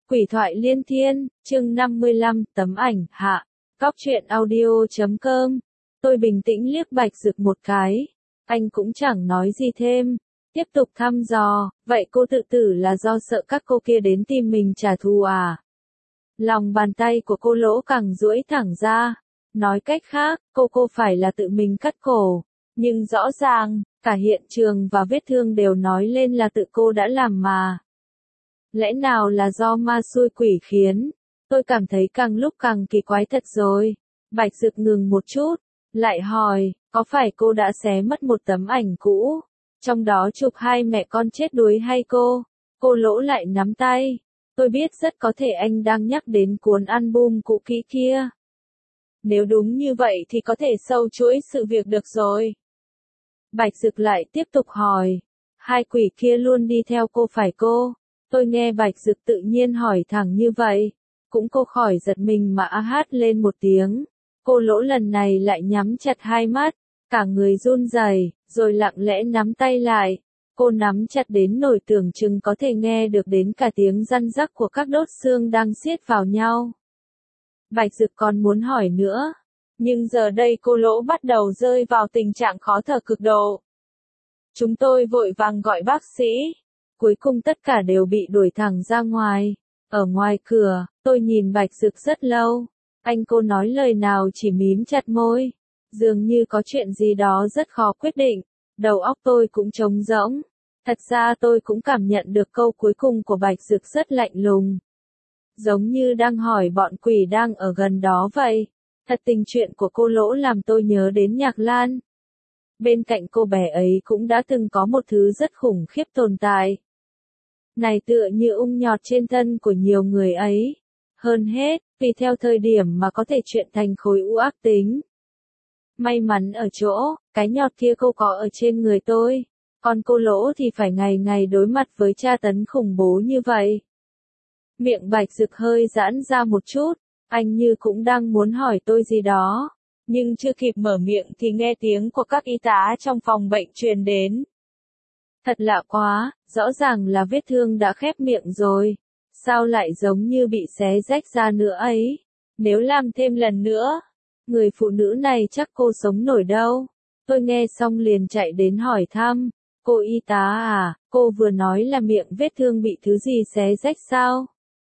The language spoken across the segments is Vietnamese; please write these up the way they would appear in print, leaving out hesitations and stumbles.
Quỷ thoại liên thiên, chương 55, tấm ảnh, hạ. Cóc truyện audio.com. Tôi bình tĩnh liếc Bạch Dực một cái. Anh cũng chẳng nói gì thêm. Tiếp tục thăm dò, vậy cô tự tử là do sợ các cô kia đến tìm mình trả thù à? Lòng bàn tay của cô Lỗ càng duỗi thẳng ra. Nói cách khác, cô phải là tự mình cắt cổ. Nhưng rõ ràng, cả hiện trường và vết thương đều nói lên là tự cô đã làm mà. Lẽ nào là do ma xui quỷ khiến? Tôi cảm thấy càng lúc càng kỳ quái thật rồi. Bạch Dực ngừng một chút, lại hỏi, có phải cô đã xé mất một tấm ảnh cũ? Trong đó chụp hai mẹ con chết đuối hay cô? Cô Lỗ lại nắm tay. Tôi biết rất có thể anh đang nhắc đến cuốn album cũ kỹ kia. Nếu đúng như vậy thì có thể sâu chuỗi sự việc được rồi. Bạch Dực lại tiếp tục hỏi, hai quỷ kia luôn đi theo cô phải cô? Tôi nghe Bạch Dực tự nhiên hỏi thẳng như vậy, cũng cô khỏi giật mình mà hát lên một tiếng. Cô Lỗ lần này lại nhắm chặt hai mắt, cả người run rẩy, rồi lặng lẽ nắm tay lại. Cô nắm chặt đến nỗi tưởng chừng có thể nghe được đến cả tiếng răn rắc của các đốt xương đang siết vào nhau. Bạch Dực còn muốn hỏi nữa, nhưng giờ đây cô Lỗ bắt đầu rơi vào tình trạng khó thở cực độ. Chúng tôi vội vàng gọi bác sĩ. Cuối cùng tất cả đều bị đuổi thẳng ra ngoài. Ở ngoài cửa, tôi nhìn Bạch Dực rất lâu. Anh cô nói lời nào chỉ mím chặt môi. Dường như có chuyện gì đó rất khó quyết định. Đầu óc tôi cũng trống rỗng. Thật ra tôi cũng cảm nhận được câu cuối cùng của Bạch Dực rất lạnh lùng. Giống như đang hỏi bọn quỷ đang ở gần đó vậy. Thật tình chuyện của cô Lỗ làm tôi nhớ đến Nhạc Lan. Bên cạnh cô bé ấy cũng đã từng có một thứ rất khủng khiếp tồn tại. Này tựa như ung nhọt trên thân của nhiều người ấy. Hơn hết, vì theo thời điểm mà có thể chuyện thành khối u ác tính. May mắn ở chỗ, cái nhọt kia cô có ở trên người tôi. Còn cô Lỗ thì phải ngày ngày đối mặt với tra tấn khủng bố như vậy. Miệng Bạch Dực hơi giãn ra một chút, anh như cũng đang muốn hỏi tôi gì đó. Nhưng chưa kịp mở miệng thì nghe tiếng của các y tá trong phòng bệnh truyền đến. Thật lạ quá, rõ ràng là vết thương đã khép miệng rồi. Sao lại giống như bị xé rách ra nữa ấy? Nếu làm thêm lần nữa, người phụ nữ này chắc cô sống nổi đâu. Tôi nghe xong liền chạy đến hỏi thăm. Cô y tá à, cô vừa nói là miệng vết thương bị thứ gì xé rách sao?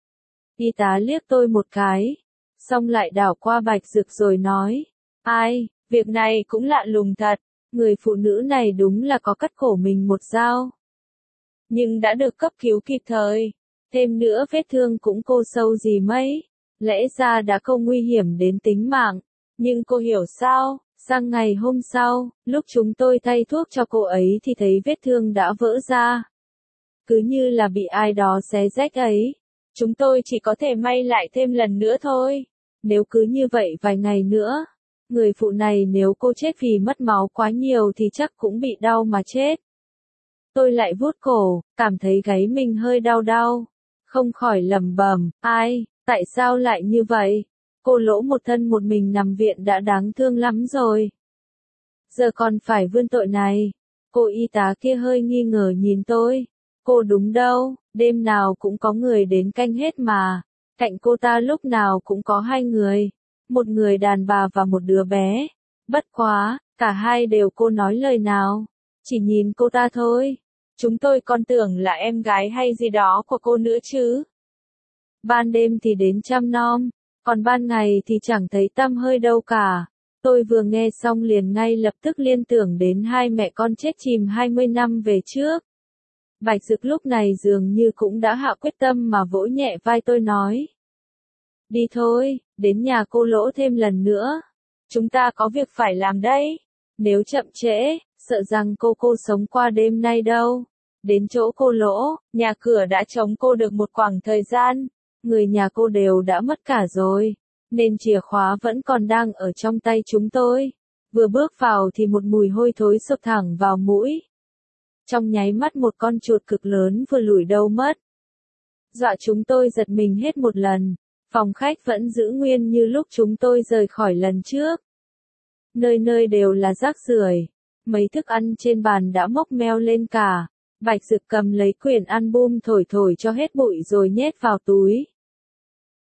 Y tá liếc tôi một cái, xong lại đảo qua Bạch Dực rồi nói. Ai, việc này cũng lạ lùng thật. Người phụ nữ này đúng là có cắt cổ mình một dao. Nhưng đã được cấp cứu kịp thời. Thêm nữa vết thương cũng cô sâu gì mấy. Lẽ ra đã không nguy hiểm đến tính mạng. Nhưng cô hiểu sao, sang ngày hôm sau, lúc chúng tôi thay thuốc cho cô ấy thì thấy vết thương đã vỡ ra. Cứ như là bị ai đó xé rách ấy. Chúng tôi chỉ có thể may lại thêm lần nữa thôi. Nếu cứ như vậy vài ngày nữa. Người phụ này nếu cô chết vì mất máu quá nhiều thì chắc cũng bị đau mà chết. Tôi lại vuốt cổ, cảm thấy gáy mình hơi đau đau. Không khỏi lẩm bẩm, ai, tại sao lại như vậy? Cô Lỗ một thân một mình nằm viện đã đáng thương lắm rồi. Giờ còn phải vươn tội này. Cô y tá kia hơi nghi ngờ nhìn tôi. Cô đúng đâu, đêm nào cũng có người đến canh hết mà. Cạnh cô ta lúc nào cũng có hai người. Một người đàn bà và một đứa bé. Bất quá, cả hai đều cô nói lời nào. Chỉ nhìn cô ta thôi. Chúng tôi còn tưởng là em gái hay gì đó của cô nữa chứ. Ban đêm thì đến chăm nom, còn ban ngày thì chẳng thấy tăm hơi đâu cả. Tôi vừa nghe xong liền ngay lập tức liên tưởng đến hai mẹ con chết chìm 20 năm về trước. Bạch Dực lúc này dường như cũng đã hạ quyết tâm mà vỗ nhẹ vai tôi nói. Đi thôi, đến nhà cô Lỗ thêm lần nữa. Chúng ta có việc phải làm đây. Nếu chậm trễ, sợ rằng cô sống qua đêm nay đâu. Đến chỗ cô Lỗ, nhà cửa đã trống cô được một khoảng thời gian. Người nhà cô đều đã mất cả rồi. Nên chìa khóa vẫn còn đang ở trong tay chúng tôi. Vừa bước vào thì một mùi hôi thối sộc thẳng vào mũi. Trong nháy mắt một con chuột cực lớn vừa lủi đâu mất. Dọa chúng tôi giật mình hết một lần. Phòng khách vẫn giữ nguyên như lúc chúng tôi rời khỏi lần trước. Nơi nơi đều là rác rưởi. Mấy thức ăn trên bàn đã mốc meo lên cả. Bạch Dực cầm lấy quyển album thổi thổi cho hết bụi rồi nhét vào túi.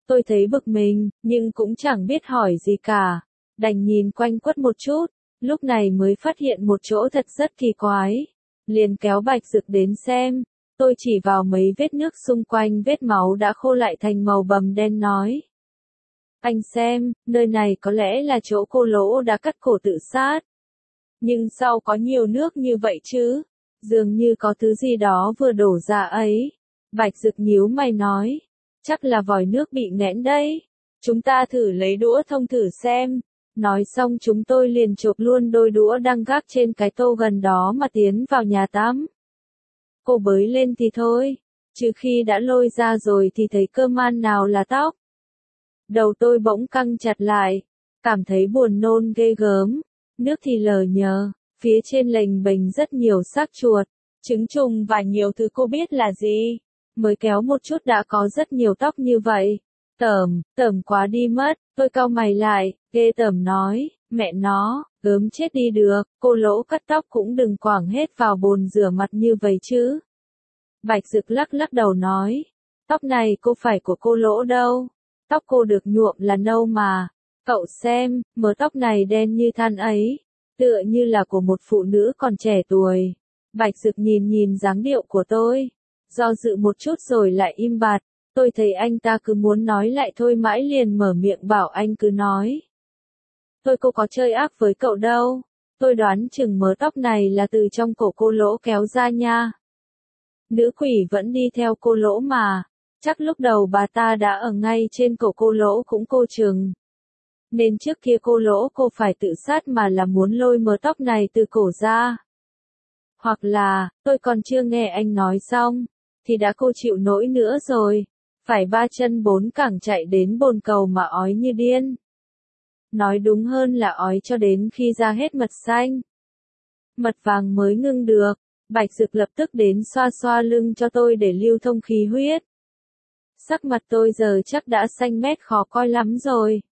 Tôi thấy bực mình, nhưng cũng chẳng biết hỏi gì cả. Đành nhìn quanh quất một chút, lúc này mới phát hiện một chỗ thật rất kỳ quái. Liền kéo Bạch Dực đến xem. Tôi chỉ vào mấy vết nước xung quanh vết máu đã khô lại thành màu bầm đen nói. Anh xem, nơi này có lẽ là chỗ cô Lỗ đã cắt cổ tự sát. Nhưng sao có nhiều nước như vậy chứ? Dường như có thứ gì đó vừa đổ ra ấy. Bạch Dực nhíu mày nói. Chắc là vòi nước bị nghẽn đấy. Chúng ta thử lấy đũa thông thử xem. Nói xong chúng tôi liền chộp luôn đôi đũa đang gác trên cái tô gần đó mà tiến vào nhà tắm. Cô bới lên thì thôi. Trừ khi đã lôi ra rồi thì thấy cơ man nào là tóc. Đầu tôi bỗng căng chặt lại. Cảm thấy buồn nôn ghê gớm. Nước thì lờ nhờ. Phía trên lềnh bềnh rất nhiều xác chuột, trứng trùng và nhiều thứ cô biết là gì. Mới kéo một chút đã có rất nhiều tóc như vậy. Tởm quá đi mất, tôi cau mày lại, ghê tởm nói, mẹ nó, gớm chết đi được, cô Lỗ cắt tóc cũng đừng quảng hết vào bồn rửa mặt như vậy chứ. Bạch Dực lắc lắc đầu nói, tóc này cô phải của cô Lỗ đâu, tóc cô được nhuộm là nâu mà, cậu xem, mớ tóc này đen như than ấy. Tựa như là của một phụ nữ còn trẻ tuổi. Bạch Dực nhìn dáng điệu của tôi. Do dự một chút rồi lại im bặt. Tôi thấy anh ta cứ muốn nói lại thôi mãi liền mở miệng bảo anh cứ nói. Cô có chơi ác với cậu đâu. Tôi đoán chừng mớ tóc này là từ trong cổ cô Lỗ kéo ra nha. Nữ quỷ vẫn đi theo cô Lỗ mà. Chắc lúc đầu bà ta đã ở ngay trên cổ cô Lỗ cũng cô chừng. Nên trước kia cô Lỗ cô phải tự sát mà là muốn lôi mớ tóc này từ cổ ra. Hoặc là, tôi còn chưa nghe anh nói xong, thì đã cô chịu nổi nữa rồi. Phải 3 chân 4 cẳng chạy đến bồn cầu mà ói như điên. Nói đúng hơn là ói cho đến khi ra hết mật xanh. Mật vàng mới ngưng được. Bạch Dực lập tức đến xoa xoa lưng cho tôi để lưu thông khí huyết. Sắc mặt tôi giờ chắc đã xanh mét khó coi lắm rồi.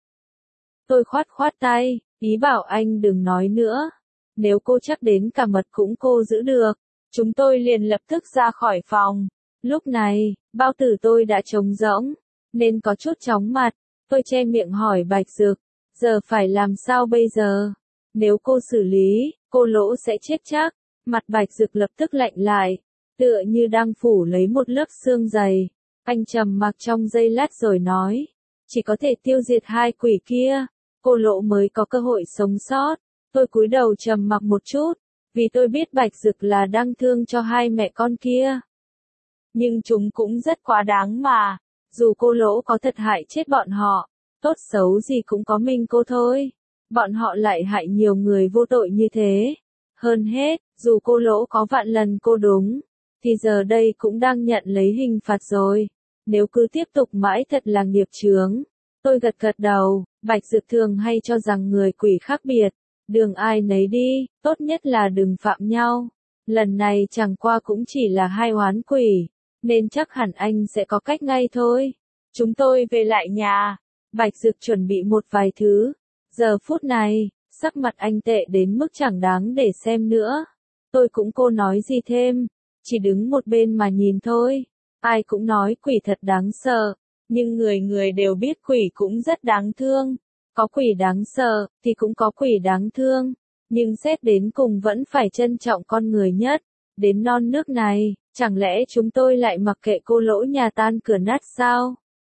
Tôi khoát tay, ý bảo anh đừng nói nữa. Nếu cô chắc đến cả mật cũng cô giữ được. Chúng tôi liền lập tức ra khỏi phòng. Lúc này, bao tử tôi đã trống rỗng, nên có chút chóng mặt. Tôi che miệng hỏi Bạch Dực, giờ phải làm sao bây giờ? Nếu cô xử lý, cô Lỗ sẽ chết chắc. Mặt Bạch Dực lập tức lạnh lại, tựa như đang phủ lấy một lớp xương dày. Anh trầm mặc trong giây lát rồi nói, chỉ có thể tiêu diệt hai quỷ kia. Cô Lỗ mới có cơ hội sống sót. Tôi cúi đầu trầm mặc một chút, vì tôi biết Bạch Dực là đang thương cho hai mẹ con kia. Nhưng chúng cũng rất quá đáng mà, dù cô Lỗ có thật hại chết bọn họ, tốt xấu gì cũng có mình cô thôi. Bọn họ lại hại nhiều người vô tội như thế. Hơn hết, dù cô Lỗ có vạn lần cô đúng, thì giờ đây cũng đang nhận lấy hình phạt rồi. Nếu cứ tiếp tục mãi thật là nghiệp chướng. Tôi gật đầu, Bạch Dực thường hay cho rằng người quỷ khác biệt. Đường ai nấy đi, tốt nhất là đừng phạm nhau. Lần này chẳng qua cũng chỉ là hai oán quỷ, nên chắc hẳn anh sẽ có cách ngay thôi. Chúng tôi về lại nhà. Bạch Dực chuẩn bị một vài thứ. Giờ phút này, sắc mặt anh tệ đến mức chẳng đáng để xem nữa. Tôi cũng cô nói gì thêm, chỉ đứng một bên mà nhìn thôi. Ai cũng nói quỷ thật đáng sợ, nhưng người người đều biết quỷ cũng rất đáng thương. Có quỷ đáng sợ, thì cũng có quỷ đáng thương. Nhưng xét đến cùng vẫn phải trân trọng con người nhất. Đến non nước này, chẳng lẽ chúng tôi lại mặc kệ cô Lỗ nhà tan cửa nát sao?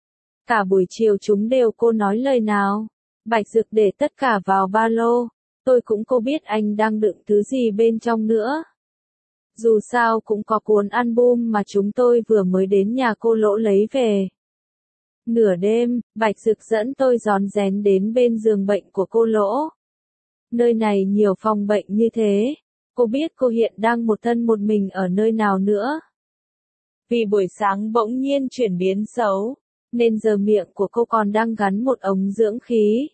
Cả buổi chiều chúng đều cô nói lời nào. Bạch Dực để tất cả vào ba lô. Tôi cũng cô biết anh đang đựng thứ gì bên trong nữa. Dù sao cũng có cuốn album mà chúng tôi vừa mới đến nhà cô Lỗ lấy về. Nửa đêm, Bạch Dực dẫn tôi rón rén đến bên giường bệnh của cô Lỗ. Nơi này nhiều phòng bệnh như thế. Cô biết cô hiện đang một thân một mình ở nơi nào nữa. Vì buổi sáng bỗng nhiên chuyển biến xấu, nên giờ miệng của cô còn đang gắn một ống dưỡng khí.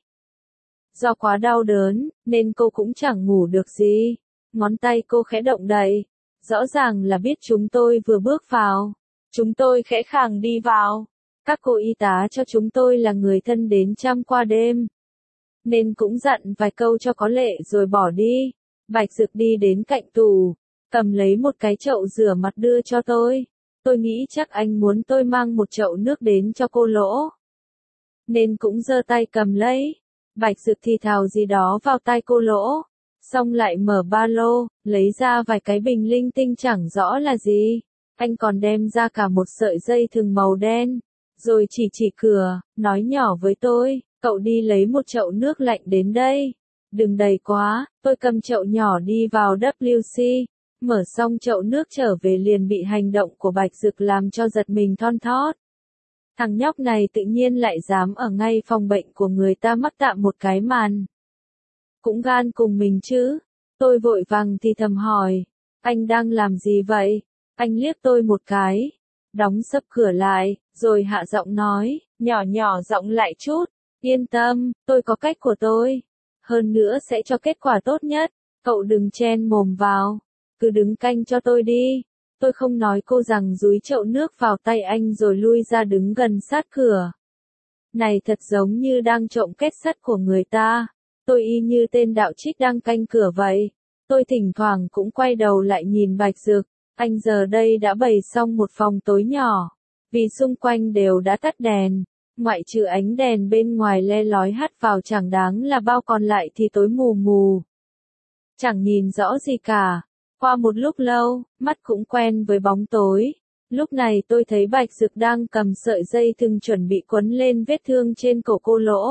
Do quá đau đớn, nên cô cũng chẳng ngủ được gì. Ngón tay cô khẽ động đậy. Rõ ràng là biết chúng tôi vừa bước vào. Chúng tôi khẽ khàng đi vào. Các cô y tá cho chúng tôi là người thân đến chăm qua đêm, nên cũng dặn vài câu cho có lệ rồi bỏ đi. Bạch Dực đi đến cạnh tủ, cầm lấy một cái chậu rửa mặt đưa cho tôi. Tôi nghĩ chắc anh muốn tôi mang một chậu nước đến cho cô Lỗ. nên cũng giơ tay cầm lấy. Bạch Dực thì thào gì đó vào tai cô Lỗ, xong lại mở ba lô, lấy ra vài cái bình linh tinh chẳng rõ là gì. Anh còn đem ra cả một sợi dây thừng màu đen, rồi chỉ cửa, nói nhỏ với tôi, cậu đi lấy một chậu nước lạnh đến đây. Đừng đầy quá, tôi cầm chậu nhỏ đi vào WC, mở xong chậu nước trở về liền bị hành động của Bạch Dực làm cho giật mình thon thót. Thằng nhóc này tự nhiên lại dám ở ngay phòng bệnh của người ta mắc tạm một cái màn. Cũng gan cùng mình chứ. Tôi vội vàng thì thầm hỏi, anh đang làm gì vậy? Anh liếc tôi một cái, đóng sập cửa lại, rồi hạ giọng nói, nhỏ giọng lại chút, yên tâm, tôi có cách của tôi. Hơn nữa sẽ cho kết quả tốt nhất, cậu đừng chen mồm vào, cứ đứng canh cho tôi đi. Tôi không nói cô rằng dúi chậu nước vào tay anh rồi lui ra đứng gần sát cửa. Này thật giống như đang trộm kết sắt của người ta. Tôi y như tên đạo trích đang canh cửa vậy. Tôi thỉnh thoảng cũng quay đầu lại nhìn Bạch Dực. Anh giờ đây đã bày xong một phòng tối nhỏ. Vì xung quanh đều đã tắt đèn. Ngoại trừ ánh đèn bên ngoài le lói hắt vào chẳng đáng là bao, còn lại thì tối mù mù. Chẳng nhìn rõ gì cả. Qua một lúc lâu, mắt cũng quen với bóng tối. Lúc này tôi thấy Bạch Dực đang cầm sợi dây thừng chuẩn bị quấn lên vết thương trên cổ cô Lỗ.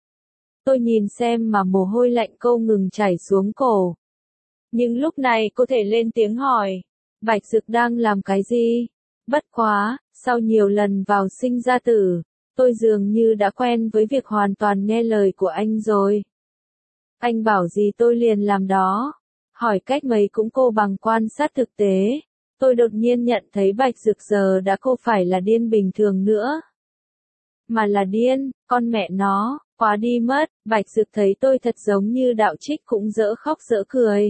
Tôi nhìn xem mà mồ hôi lạnh cô ngừng chảy xuống cổ. Nhưng lúc này cô thể lên tiếng hỏi, Bạch Dực đang làm cái gì? Bất quá, sau nhiều lần vào sinh ra tử, tôi dường như đã quen với việc hoàn toàn nghe lời của anh rồi. Anh bảo gì tôi liền làm đó. Hỏi cách mấy cũng cô bằng quan sát thực tế. Tôi đột nhiên nhận thấy Bạch Dực giờ đã không phải là điên bình thường nữa. Mà là điên, con mẹ nó, quá đi mất. Bạch Dực thấy tôi thật giống như đạo trích cũng dở khóc dở cười.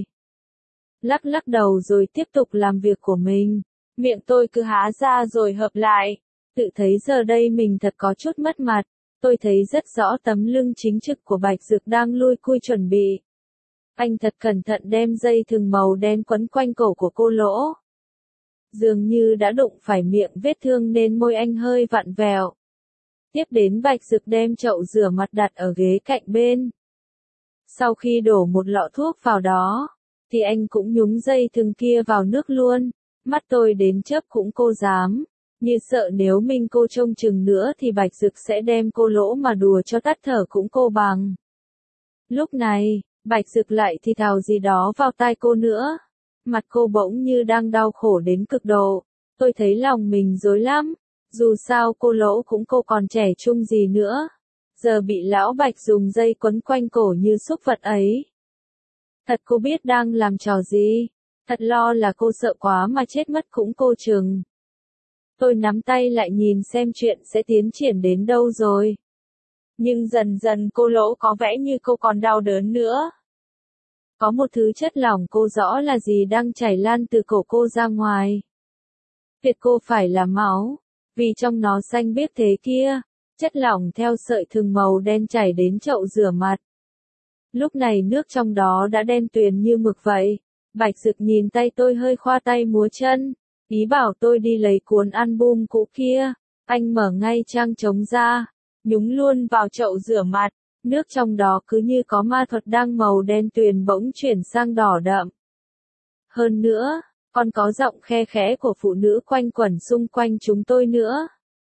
Lắc đầu rồi tiếp tục làm việc của mình. Miệng tôi cứ há ra rồi hợp lại. Tự thấy giờ đây mình thật có chút mất mặt. Tôi thấy rất rõ tấm lưng chính trực của Bạch Dực đang lui cui chuẩn bị. Anh thật cẩn thận đem dây thừng màu đen quấn quanh cổ của cô Lỗ. Dường như đã đụng phải miệng vết thương nên môi anh hơi vặn vẹo. Tiếp đến Bạch Dực đem chậu rửa mặt đặt ở ghế cạnh bên. Sau khi đổ một lọ thuốc vào đó, thì anh cũng nhúng dây thừng kia vào nước luôn. Mắt tôi đến chớp cũng cô dám. Như sợ nếu mình cô trông chừng nữa thì Bạch Dực sẽ đem cô Lỗ mà đùa cho tắt thở cũng cô bằng. Lúc này, Bạch Dực lại thì thào gì đó vào tai cô nữa. Mặt cô bỗng như đang đau khổ đến cực độ. Tôi thấy lòng mình rối lắm. Dù sao cô Lỗ cũng cô còn trẻ trung gì nữa. Giờ bị lão Bạch dùng dây quấn quanh cổ như súc vật ấy. Thật cô biết đang làm trò gì. Thật lo là cô sợ quá mà chết mất cũng cô chừng. Tôi nắm tay lại nhìn xem chuyện sẽ tiến triển đến đâu rồi. Nhưng dần dần cô Lỗ có vẻ như cô còn đau đớn nữa. Có một thứ chất lỏng cô rõ là gì đang chảy lan từ cổ cô ra ngoài. Việc cô phải là máu, vì trong nó xanh biếc thế kia, chất lỏng theo sợi thừng màu đen chảy đến chậu rửa mặt. Lúc này nước trong đó đã đen tuyền như mực vậy. Bạch Dực nhìn tay tôi hơi khoa tay múa chân, ý bảo tôi đi lấy cuốn album cũ kia. Anh mở ngay trang trống ra, nhúng luôn vào chậu rửa mặt. Nước trong đó cứ như có ma thuật đang màu đen tuyền bỗng chuyển sang đỏ đậm. Hơn nữa, còn có giọng khe khẽ của phụ nữ quanh quẩn xung quanh chúng tôi nữa.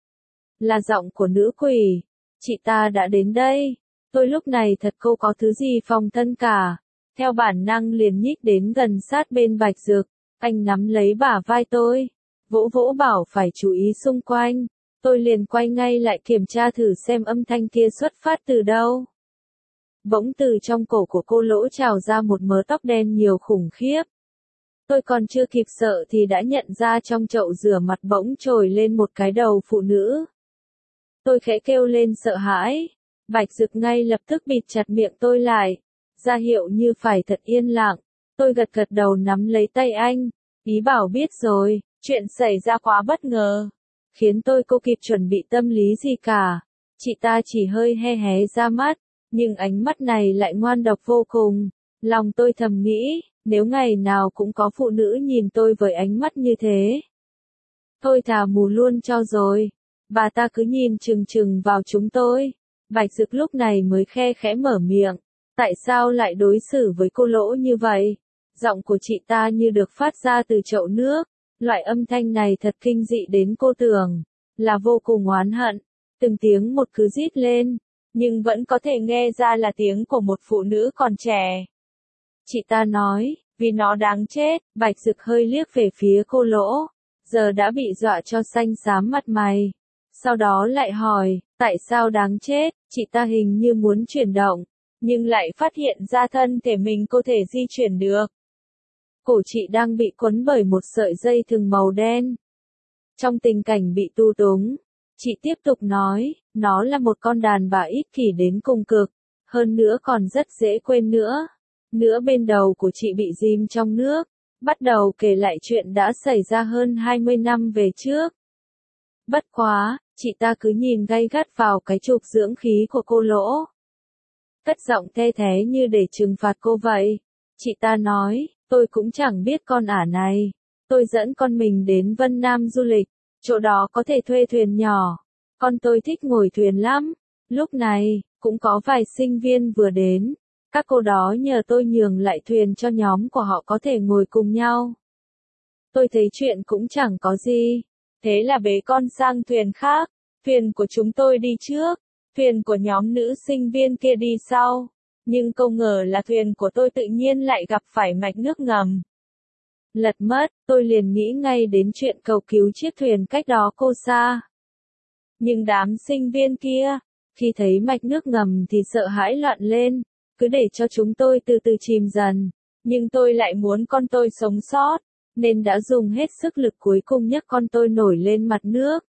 Là giọng của nữ quỷ. Chị ta đã đến đây. Tôi lúc này thật không có thứ gì phòng thân cả. Theo bản năng liền nhích đến gần sát bên Bạch Dực. Anh nắm lấy bả vai tôi. Vỗ vỗ bảo phải chú ý xung quanh. Tôi liền quay ngay lại kiểm tra thử xem âm thanh kia xuất phát từ đâu. Bỗng từ trong cổ của cô Lỗ trào ra một mớ tóc đen nhiều khủng khiếp. Tôi còn chưa kịp sợ thì đã nhận ra trong chậu rửa mặt bỗng trồi lên một cái đầu phụ nữ. Tôi khẽ kêu lên sợ hãi. Bạch Dực ngay lập tức bịt chặt miệng tôi lại. Ra hiệu như phải thật yên lặng. Tôi gật gật đầu nắm lấy tay anh. Ý bảo biết rồi, chuyện xảy ra quá bất ngờ. Khiến tôi không kịp chuẩn bị tâm lý gì cả. Chị ta chỉ hơi hé hé ra mắt. Nhưng ánh mắt này lại ngoan độc vô cùng. Lòng tôi thầm nghĩ, nếu ngày nào cũng có phụ nữ nhìn tôi với ánh mắt như thế. Tôi thà mù luôn cho rồi. Bà ta cứ nhìn chừng chừng vào chúng tôi. Bạch Dực lúc này mới khe khẽ mở miệng. Tại sao lại đối xử với cô Lỗ như vậy? Giọng của chị ta như được phát ra từ chậu nước. Loại âm thanh này thật kinh dị đến cô tưởng là vô cùng oán hận. Từng tiếng một cứ rít lên, nhưng vẫn có thể nghe ra là tiếng của một phụ nữ còn trẻ. Chị ta nói, vì nó đáng chết. Bạch Dực hơi liếc về phía cô Lỗ, giờ đã bị dọa cho xanh xám mặt mày. Sau đó lại hỏi, tại sao đáng chết? Chị ta hình như muốn chuyển động, nhưng lại phát hiện ra thân thể mình có thể di chuyển được. Cổ chị đang bị quấn bởi một sợi dây thừng màu đen. Trong tình cảnh bị tu túng, chị tiếp tục nói, nó là một con đàn bà ích kỷ đến cùng cực, hơn nữa còn rất dễ quên nữa. Nửa bên đầu của chị bị ghim trong nước, bắt đầu kể lại chuyện đã xảy ra hơn 20 năm về trước. Bất quá, chị ta cứ nhìn gay gắt vào cái trục dưỡng khí của cô Lỗ. Cất giọng the thé như để trừng phạt cô vậy. Chị ta nói, tôi cũng chẳng biết con ả này. Tôi dẫn con mình đến Vân Nam du lịch, chỗ đó có thể thuê thuyền nhỏ. Con tôi thích ngồi thuyền lắm. Lúc này, cũng có vài sinh viên vừa đến. Các cô đó nhờ tôi nhường lại thuyền cho nhóm của họ có thể ngồi cùng nhau. Tôi thấy chuyện cũng chẳng có gì. Thế là bế con sang thuyền khác. Thuyền của chúng tôi đi trước, thuyền của nhóm nữ sinh viên kia đi sau. Nhưng không ngờ là thuyền của tôi tự nhiên lại gặp phải mạch nước ngầm. Lật mất, tôi liền nghĩ ngay đến chuyện cầu cứu chiếc thuyền cách đó cô xa. Nhưng đám sinh viên kia, khi thấy mạch nước ngầm thì sợ hãi loạn lên, cứ để cho chúng tôi từ từ chìm dần. Nhưng tôi lại muốn con tôi sống sót, nên đã dùng hết sức lực cuối cùng nhấc con tôi nổi lên mặt nước.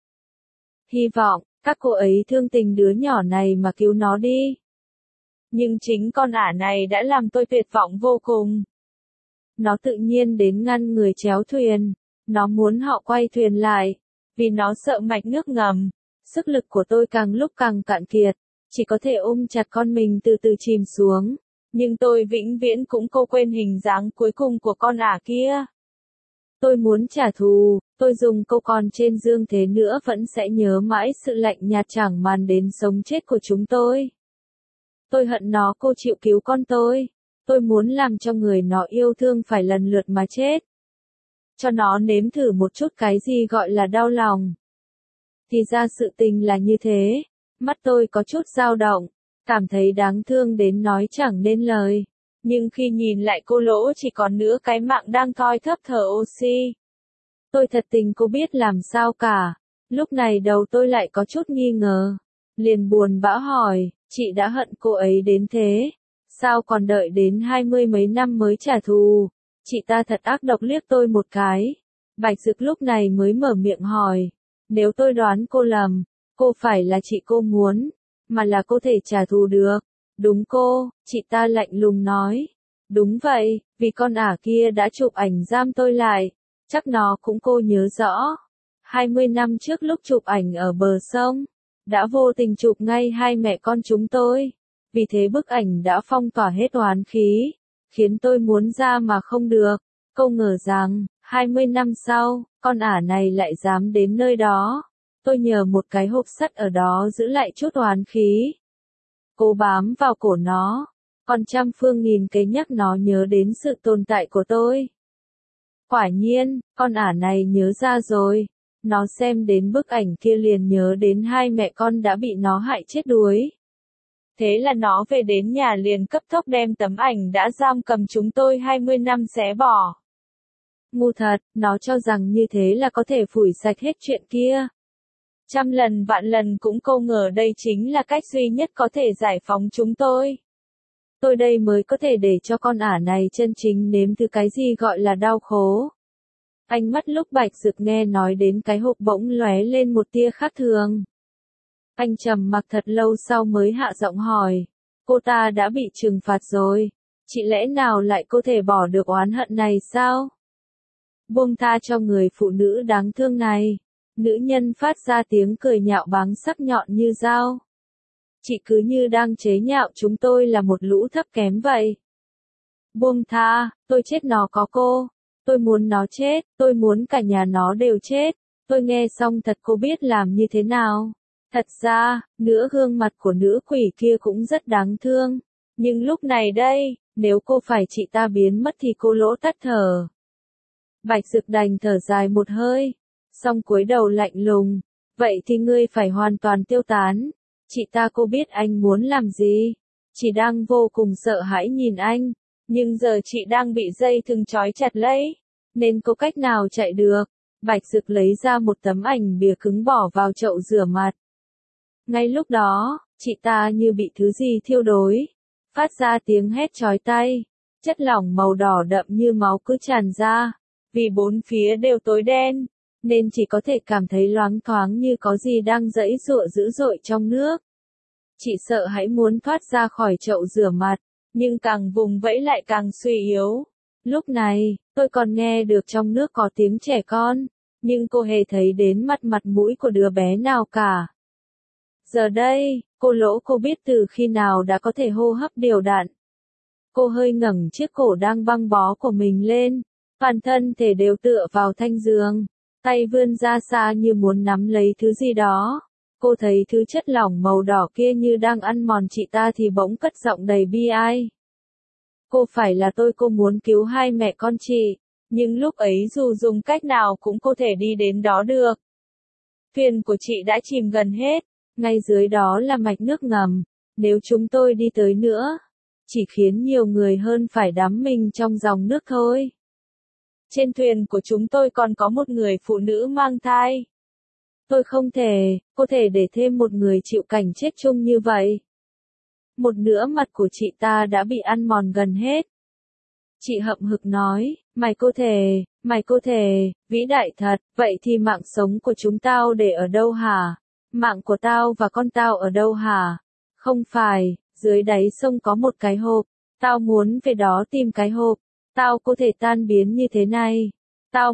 Hy vọng, các cô ấy thương tình đứa nhỏ này mà cứu nó đi. Nhưng chính con ả này đã làm tôi tuyệt vọng vô cùng. Nó tự nhiên đến ngăn người chèo thuyền. Nó muốn họ quay thuyền lại, vì nó sợ mạch nước ngầm. Sức lực của tôi càng lúc càng cạn kiệt, chỉ có thể ôm chặt con mình từ từ chìm xuống. Nhưng tôi vĩnh viễn cũng không quên hình dáng cuối cùng của con ả kia. Tôi muốn trả thù, tôi dùng câu còn trên dương thế nữa vẫn sẽ nhớ mãi sự lạnh nhạt chẳng màn đến sống chết của chúng tôi. Tôi hận nó cô chịu cứu con tôi. Tôi muốn làm cho người nó yêu thương phải lần lượt mà chết. Cho nó nếm thử một chút cái gì gọi là đau lòng. Thì ra sự tình là như thế. Mắt tôi có chút dao động, cảm thấy đáng thương đến nói chẳng nên lời. Nhưng khi nhìn lại cô Lỗ chỉ còn nửa cái mạng đang thoi thóp thở oxy. Tôi thật tình không biết làm sao cả. Lúc này đầu tôi lại có chút nghi ngờ. Liền buồn bã hỏi, chị đã hận cô ấy đến thế. Sao còn đợi đến 20 mấy năm mới trả thù? Chị ta thật ác độc liếc tôi một cái. Bạch Dực lúc này mới mở miệng hỏi. Nếu tôi đoán cô lầm, cô phải là chị cô muốn, mà là cô thể trả thù được. Đúng cô, chị ta lạnh lùng nói. Đúng vậy, vì con ả kia đã chụp ảnh giam tôi lại. Chắc nó cũng cô nhớ rõ. 20 năm trước lúc chụp ảnh ở bờ sông, đã vô tình chụp ngay hai mẹ con chúng tôi. Vì thế bức ảnh đã phong tỏa hết oán khí, khiến tôi muốn ra mà không được. Không ngờ rằng, 20 năm sau, con ả này lại dám đến nơi đó. Tôi nhờ một cái hộp sắt ở đó giữ lại chút oán khí. Cố bám vào cổ nó, còn trăm phương nghìn kế nhắc nó nhớ đến sự tồn tại của tôi. Quả nhiên, con ả này nhớ ra rồi. Nó xem đến bức ảnh kia liền nhớ đến hai mẹ con đã bị nó hại chết đuối. Thế là nó về đến nhà liền cấp tốc đem tấm ảnh đã giam cầm chúng tôi 20 năm xé bỏ. Ngu thật, nó cho rằng như thế là có thể phủi sạch hết chuyện kia. Trăm lần vạn lần cũng không ngờ đây chính là cách duy nhất có thể giải phóng chúng tôi. Tôi đây mới có thể để cho con ả này chân chính nếm thử cái gì gọi là đau khổ. Ánh mắt lúc Bạch Dực nghe nói đến cái hộp bỗng lóe lên một tia khác thường. Anh trầm mặc thật lâu sau mới hạ giọng hỏi. Cô ta đã bị trừng phạt rồi. Chị lẽ nào lại có thể bỏ được oán hận này sao? Buông tha cho người phụ nữ đáng thương này. Nữ nhân phát ra tiếng cười nhạo báng sắc nhọn như dao. Chị cứ như đang chế nhạo chúng tôi là một lũ thấp kém vậy. Buông tha, tôi chết nó có cô. Tôi muốn nó chết, tôi muốn cả nhà nó đều chết. Tôi nghe xong thật cô biết làm như thế nào. Thật ra, nữa gương mặt của nữ quỷ kia cũng rất đáng thương. Nhưng lúc này đây, nếu cô phải chị ta biến mất thì cô lỗ tắt thở. Bạch Dực đành thở dài một hơi, xong cúi đầu lạnh lùng. Vậy thì ngươi phải hoàn toàn tiêu tán. Chị ta cô biết anh muốn làm gì. Chị đang vô cùng sợ hãi nhìn anh. Nhưng giờ chị đang bị dây thừng trói chặt lấy. Nên có cách nào chạy được. Bạch Dực lấy ra một tấm ảnh bìa cứng bỏ vào chậu rửa mặt. Ngay lúc đó, chị ta như bị thứ gì thiêu đốt, phát ra tiếng hét chói tai. Chất lỏng màu đỏ đậm như máu cứ tràn ra. Vì bốn phía đều tối đen, nên chỉ có thể cảm thấy loáng thoáng như có gì đang giãy giụa dữ dội trong nước. Chị sợ hãi muốn thoát ra khỏi chậu rửa mặt, nhưng càng vùng vẫy lại càng suy yếu. Lúc này, tôi còn nghe được trong nước có tiếng trẻ con, nhưng cô hề thấy đến mặt mũi của đứa bé nào cả. Giờ đây, cô biết từ khi nào đã có thể hô hấp đều đặn. Cô hơi ngẩng chiếc cổ đang băng bó của mình lên, toàn thân thể đều tựa vào thanh giường, tay vươn ra xa như muốn nắm lấy thứ gì đó. Cô thấy thứ chất lỏng màu đỏ kia như đang ăn mòn chị ta thì bỗng cất giọng đầy bi ai. Cô phải là tôi, cô muốn cứu hai mẹ con chị, nhưng lúc ấy dù dùng cách nào cũng không thể đi đến đó được. Thuyền của chị đã chìm gần hết, ngay dưới đó là mạch nước ngầm, nếu chúng tôi đi tới nữa, chỉ khiến nhiều người hơn phải đắm mình trong dòng nước thôi. Trên thuyền của chúng tôi còn có một người phụ nữ mang thai. Tôi không thể, có thể để thêm một người chịu cảnh chết chung như vậy. Một nửa mặt của chị ta đã bị ăn mòn gần hết. Chị hậm hực nói, mày có thể, vĩ đại thật, vậy thì mạng sống của chúng tao để ở đâu hả? Mạng của tao và con tao ở đâu hả? Không phải, dưới đáy sông có một cái hộp, tao muốn về đó tìm cái hộp, tao có thể tan biến như thế này. Tao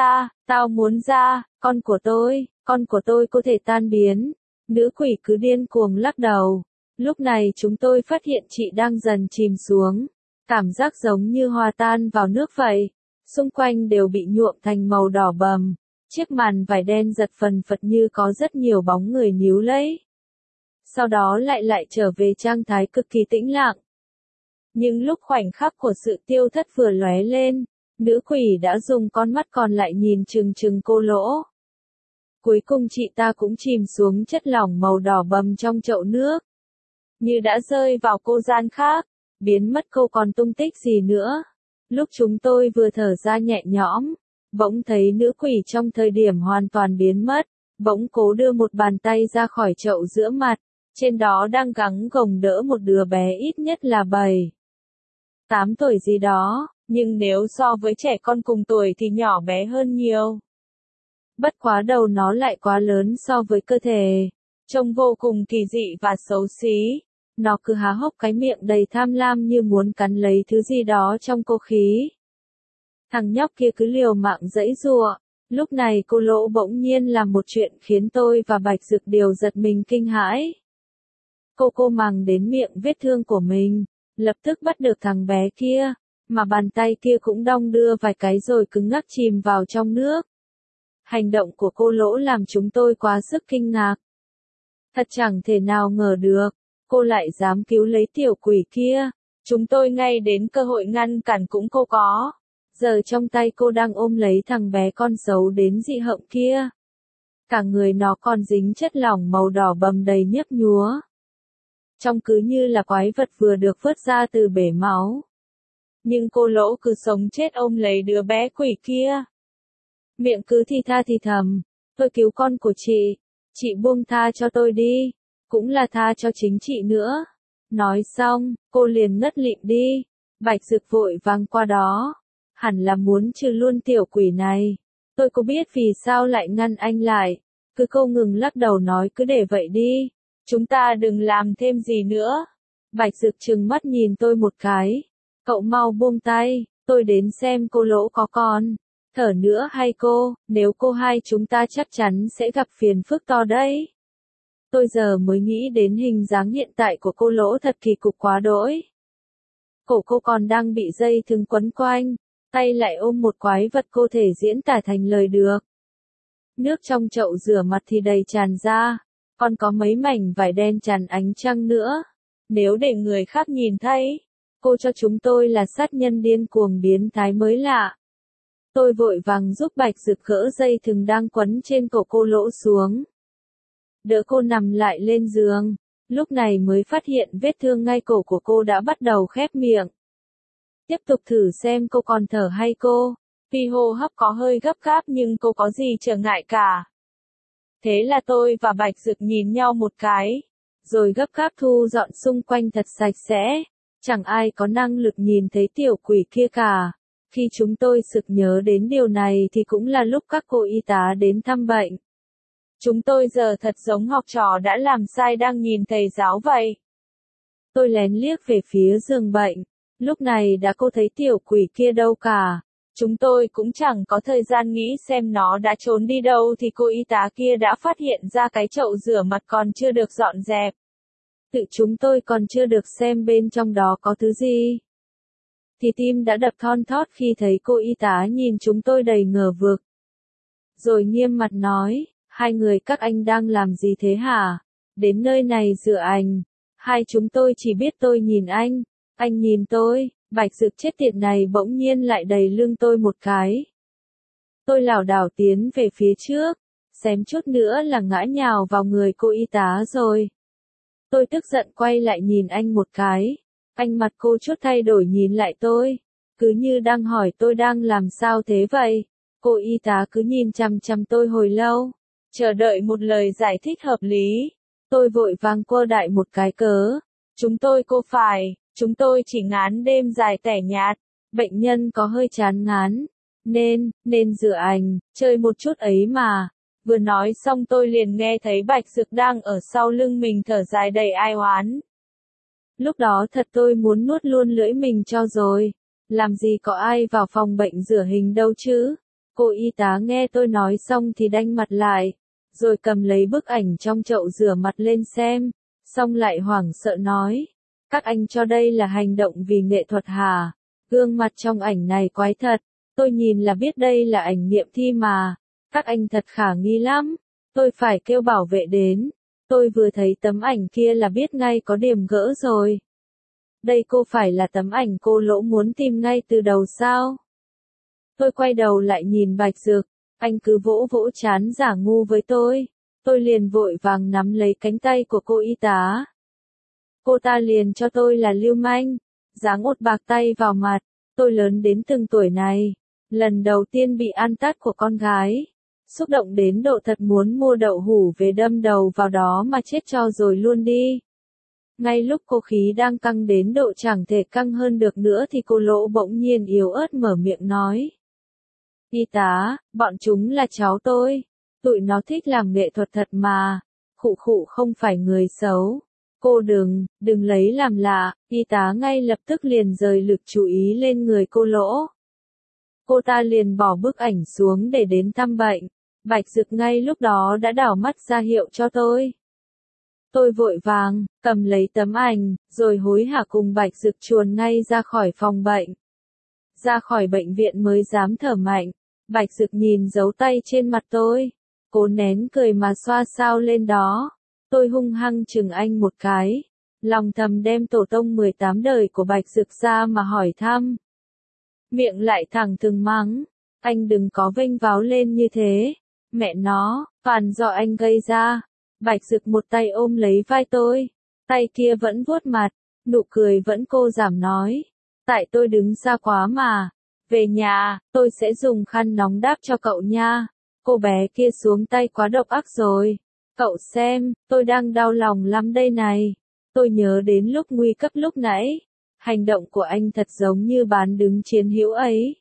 muốn ra, con của tôi có thể tan biến. Nữ quỷ cứ điên cuồng lắc đầu. Lúc này chúng tôi phát hiện chị đang dần chìm xuống. Cảm giác giống như hòa tan vào nước vậy. Xung quanh đều bị nhuộm thành màu đỏ bầm. Chiếc màn vải đen giật phần phật như có rất nhiều bóng người níu lấy. Sau đó lại trở về trạng thái cực kỳ tĩnh lặng. Nhưng lúc khoảnh khắc của sự tiêu thất vừa lóe lên, nữ quỷ đã dùng con mắt còn lại nhìn chừng cô lỗ. Cuối cùng chị ta cũng chìm xuống chất lỏng màu đỏ bầm trong chậu nước. Như đã rơi vào cô gian khác, biến mất không còn tung tích gì nữa. Lúc chúng tôi vừa thở ra nhẹ nhõm, bỗng thấy nữ quỷ trong thời điểm hoàn toàn biến mất, bỗng cố đưa một bàn tay ra khỏi chậu giữa mặt, trên đó đang gắng gồng đỡ một đứa bé ít nhất là 7, 8 tuổi gì đó, nhưng nếu so với trẻ con cùng tuổi thì nhỏ bé hơn nhiều. Bất quá đầu nó lại quá lớn so với cơ thể, trông vô cùng kỳ dị và xấu xí. Nó cứ há hốc cái miệng đầy tham lam như muốn cắn lấy thứ gì đó trong cô khí. Thằng nhóc kia cứ liều mạng giãy giụa. Lúc này cô lỗ bỗng nhiên làm một chuyện khiến tôi và Bạch Dực đều giật mình kinh hãi. Cô màng đến miệng vết thương của mình, lập tức bắt được thằng bé kia, mà bàn tay kia cũng đong đưa vài cái rồi cứng ngắc chìm vào trong nước. Hành động của cô lỗ làm chúng tôi quá sức kinh ngạc. Thật chẳng thể nào ngờ được, cô lại dám cứu lấy tiểu quỷ kia. Chúng tôi ngay đến cơ hội ngăn cản cũng không có. Giờ trong tay cô đang ôm lấy thằng bé con xấu đến dị hợm kia. Cả người nó còn dính chất lỏng màu đỏ bầm đầy nhấp nhúa. Trông cứ như là quái vật vừa được vớt ra từ bể máu. Nhưng cô lỗ cứ sống chết ôm lấy đứa bé quỷ kia. Miệng cứ thì tha thì thầm, tôi cứu con của chị buông tha cho tôi đi, cũng là tha cho chính chị nữa. Nói xong, cô liền ngất lịm đi. Bạch Dực vội vàng qua đó, hẳn là muốn trừ luôn tiểu quỷ này. Tôi có biết vì sao lại ngăn anh lại, cứ không ngừng lắc đầu nói cứ để vậy đi, chúng ta đừng làm thêm gì nữa. Bạch Dực trừng mắt nhìn tôi một cái, cậu mau buông tay, tôi đến xem cô lỗ có còn thở nữa hay cô, nếu cô hai chúng ta chắc chắn sẽ gặp phiền phức to đấy. Tôi giờ mới nghĩ đến hình dáng hiện tại của cô lỗ thật kỳ cục quá đỗi. Cổ cô còn đang bị dây thừng quấn quanh, tay lại ôm một quái vật cô thể diễn tả thành lời được. Nước trong chậu rửa mặt thì đầy tràn ra, còn có mấy mảnh vải đen tràn ánh trăng nữa. Nếu để người khác nhìn thấy, cô cho chúng tôi là sát nhân điên cuồng biến thái mới lạ. Tôi vội vàng giúp Bạch Dực gỡ dây thừng đang quấn trên cổ cô lỗ xuống. Đỡ cô nằm lại lên giường, lúc này mới phát hiện vết thương ngay cổ của cô đã bắt đầu khép miệng. Tiếp tục thử xem cô còn thở hay cô. Vì hô hấp có hơi gấp gáp nhưng cô có gì trở ngại cả. Thế là tôi và Bạch Dực nhìn nhau một cái, rồi gấp gáp thu dọn xung quanh thật sạch sẽ. Chẳng ai có năng lực nhìn thấy tiểu quỷ kia cả. Khi chúng tôi sực nhớ đến điều này thì cũng là lúc các cô y tá đến thăm bệnh. Chúng tôi giờ thật giống học trò đã làm sai đang nhìn thầy giáo vậy. Tôi lén liếc về phía giường bệnh. Lúc này đã cô thấy tiểu quỷ kia đâu cả. Chúng tôi cũng chẳng có thời gian nghĩ xem nó đã trốn đi đâu thì cô y tá kia đã phát hiện ra cái chậu rửa mặt còn chưa được dọn dẹp. Tự chúng tôi còn chưa được xem bên trong đó có thứ gì. Thì tim đã đập thon thót khi thấy cô y tá nhìn chúng tôi đầy ngờ vực. Rồi nghiêm mặt nói, hai người các anh đang làm gì thế hả? Đến nơi này rửa ảnh. Hai chúng tôi chỉ biết tôi nhìn anh nhìn tôi. Bạch Dực chết tiệt này bỗng nhiên lại đẩy lưng tôi một cái. Tôi lảo đảo tiến về phía trước, xém chút nữa là ngã nhào vào người cô y tá rồi. Tôi tức giận quay lại nhìn anh một cái. Anh mặt cô chút thay đổi nhìn lại tôi, cứ như đang hỏi tôi đang làm sao thế vậy. Cô y tá cứ nhìn chằm chằm tôi hồi lâu, chờ đợi một lời giải thích hợp lý. Tôi vội vàng quơ đại một cái cớ. Chúng tôi chỉ ngán đêm dài tẻ nhạt. Bệnh nhân có hơi chán ngán. Nên rửa ảnh, chơi một chút ấy mà. Vừa nói xong tôi liền nghe thấy Bạch Dực đang ở sau lưng mình thở dài đầy ai oán. Lúc đó thật tôi muốn nuốt luôn lưỡi mình cho rồi. Làm gì có ai vào phòng bệnh rửa hình đâu chứ. Cô y tá nghe tôi nói xong thì đanh mặt lại, rồi cầm lấy bức ảnh trong chậu rửa mặt lên xem, xong lại hoảng sợ nói. Các anh cho đây là hành động vì nghệ thuật hả? Gương mặt trong ảnh này quái thật, tôi nhìn là biết đây là ảnh nghiệm thi mà. Các anh thật khả nghi lắm, tôi phải kêu bảo vệ đến. Tôi vừa thấy tấm ảnh kia là biết ngay có điểm gỡ rồi. Đây cô phải là tấm ảnh cô Lỗ muốn tìm ngay từ đầu sao? Tôi quay đầu lại nhìn Bạch Dực, anh cứ vỗ vỗ trán giả ngu với tôi. Tôi liền vội vàng nắm lấy cánh tay của cô y tá. Cô ta liền cho tôi là lưu manh, giáng một bạc tay vào mặt. Tôi lớn đến từng tuổi này, lần đầu tiên bị ăn tát của con gái. Xúc động đến độ thật muốn mua đậu hũ về đâm đầu vào đó mà chết cho rồi luôn đi. Ngay lúc cô khí đang căng đến độ chẳng thể căng hơn được nữa thì cô Lỗ bỗng nhiên yếu ớt mở miệng nói. Y tá, bọn chúng là cháu tôi. Tụi nó thích làm nghệ thuật thật mà. Khụ khụ không phải người xấu. Cô đừng lấy làm lạ. Y tá ngay lập tức liền rời lực chú ý lên người cô Lỗ. Cô ta liền bỏ bức ảnh xuống để đến thăm bệnh. Bạch Dực ngay lúc đó đã đảo mắt ra hiệu cho tôi. Tôi vội vàng, cầm lấy tấm ảnh, rồi hối hả cùng Bạch Dực chuồn ngay ra khỏi phòng bệnh. Ra khỏi bệnh viện mới dám thở mạnh. Bạch Dực nhìn dấu tay trên mặt tôi, cố nén cười mà xoa xao lên đó. Tôi hung hăng chừng anh một cái, lòng thầm đem tổ tông 18 đời của Bạch Dực ra mà hỏi thăm. Miệng lại thẳng thừng mắng, anh đừng có vênh váo lên như thế, mẹ nó, toàn do anh gây ra. Bạch Dực một tay ôm lấy vai tôi, tay kia vẫn vuốt mặt, nụ cười vẫn cô giảm nói. Tại tôi đứng xa quá mà. Về nhà, tôi sẽ dùng khăn nóng đáp cho cậu nha. Cô bé kia xuống tay quá độc ác rồi. Cậu xem, tôi đang đau lòng lắm đây này. Tôi nhớ đến lúc nguy cấp lúc nãy. Hành động của anh thật giống như bán đứng chiến hữu ấy.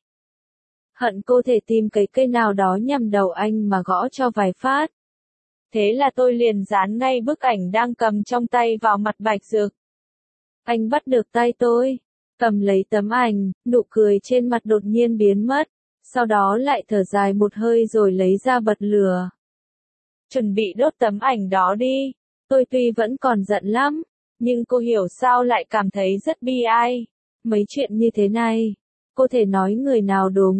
Hận cô thể tìm cái cây nào đó nhằm đầu anh mà gõ cho vài phát. Thế là tôi liền dán ngay bức ảnh đang cầm trong tay vào mặt Bạch Dực. Anh bắt được tay tôi, cầm lấy tấm ảnh, nụ cười trên mặt đột nhiên biến mất, sau đó lại thở dài một hơi rồi lấy ra bật lửa. Chuẩn bị đốt tấm ảnh đó đi. Tôi tuy vẫn còn giận lắm, nhưng cô hiểu sao lại cảm thấy rất bi ai. Mấy chuyện như thế này, cô thể nói người nào đúng,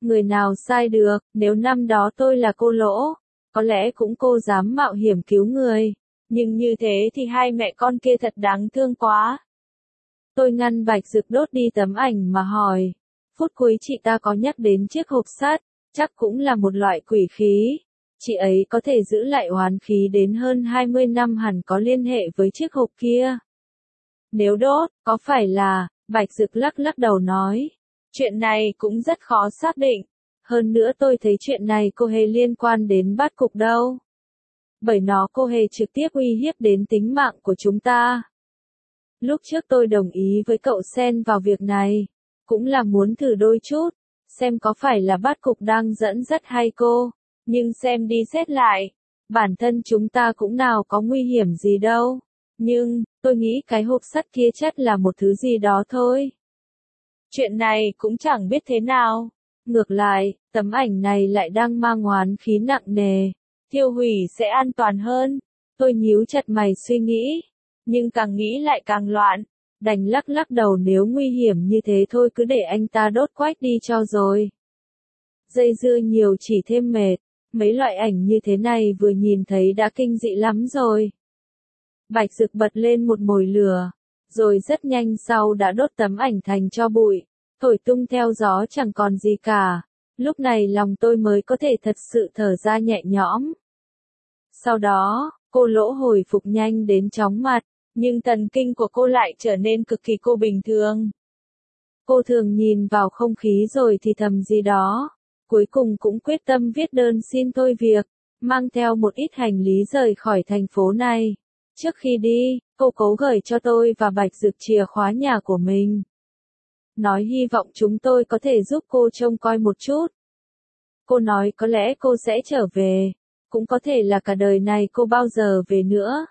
Người nào sai được, nếu năm đó tôi là cô Lỗ, có lẽ cũng cô dám mạo hiểm cứu người. Nhưng như thế thì hai mẹ con kia thật đáng thương quá. Tôi ngăn Bạch Dực đốt đi tấm ảnh mà hỏi. Phút cuối chị ta có nhắc đến chiếc hộp sắt, chắc cũng là một loại quỷ khí. Chị ấy có thể giữ lại oán khí đến hơn 20 năm hẳn có liên hệ với chiếc hộp kia. Nếu đốt, có phải là, Bạch Dực lắc lắc đầu nói. Chuyện này cũng rất khó xác định. Hơn nữa tôi thấy chuyện này cô hề liên quan đến bát cục đâu. Bởi nó cô hề trực tiếp uy hiếp đến tính mạng của chúng ta. Lúc trước tôi đồng ý với cậu xen vào việc này, cũng là muốn thử đôi chút, xem có phải là bát cục đang dẫn dắt hay cô, nhưng xem đi xét lại, bản thân chúng ta cũng nào có nguy hiểm gì đâu, nhưng, tôi nghĩ cái hộp sắt kia chắc là một thứ gì đó thôi. Chuyện này cũng chẳng biết thế nào, ngược lại, tấm ảnh này lại đang mang oán khí nặng nề, tiêu hủy sẽ an toàn hơn, tôi nhíu chặt mày suy nghĩ. Nhưng càng nghĩ lại càng loạn, đành lắc lắc đầu nếu nguy hiểm như thế thôi cứ để anh ta đốt quách đi cho rồi. Dây dưa nhiều chỉ thêm mệt, mấy loại ảnh như thế này vừa nhìn thấy đã kinh dị lắm rồi. Bạch Dực bật lên một mồi lửa, rồi rất nhanh sau đã đốt tấm ảnh thành tro bụi, thổi tung theo gió chẳng còn gì cả. Lúc này lòng tôi mới có thể thật sự thở ra nhẹ nhõm. Sau đó, cô Lỗ hồi phục nhanh đến chóng mặt. Nhưng thần kinh của cô lại trở nên cực kỳ cô bình thường. Cô thường nhìn vào không khí rồi thì thầm gì đó. Cuối cùng cũng quyết tâm viết đơn xin thôi việc, mang theo một ít hành lý rời khỏi thành phố này. Trước khi đi, cô cố gửi cho tôi và Bạch Dực chìa khóa nhà của mình. Nói hy vọng chúng tôi có thể giúp cô trông coi một chút. Cô nói có lẽ cô sẽ trở về, cũng có thể là cả đời này cô bao giờ về nữa.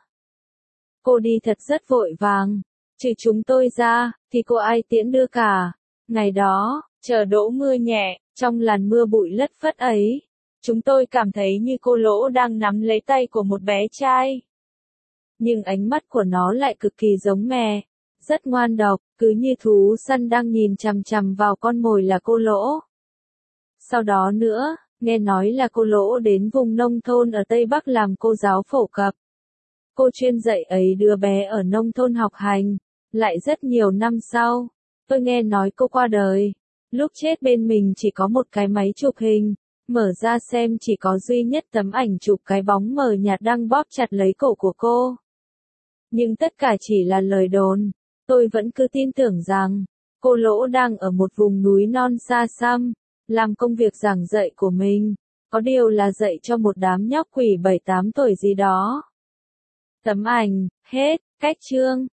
Cô đi thật rất vội vàng, trừ chúng tôi ra, thì cô ai tiễn đưa cả. Ngày đó, trời đổ mưa nhẹ, trong làn mưa bụi lất phất ấy, chúng tôi cảm thấy như cô Lỗ đang nắm lấy tay của một bé trai. Nhưng ánh mắt của nó lại cực kỳ giống mẹ, rất ngoan độc, cứ như thú săn đang nhìn chằm chằm vào con mồi là cô Lỗ. Sau đó nữa, nghe nói là cô Lỗ đến vùng nông thôn ở Tây Bắc làm cô giáo phổ cập. Cô chuyên dạy ấy đứa bé ở nông thôn học hành, lại rất nhiều năm sau, tôi nghe nói cô qua đời. Lúc chết bên mình chỉ có một cái máy chụp hình, mở ra xem chỉ có duy nhất tấm ảnh chụp cái bóng mờ nhạt đang bóp chặt lấy cổ của cô. Nhưng tất cả chỉ là lời đồn, tôi vẫn cứ tin tưởng rằng, cô Lỗ đang ở một vùng núi non xa xăm, làm công việc giảng dạy của mình, có điều là dạy cho một đám nhóc quỷ 7-8 tuổi gì đó. Tấm ảnh, hết, cách chương.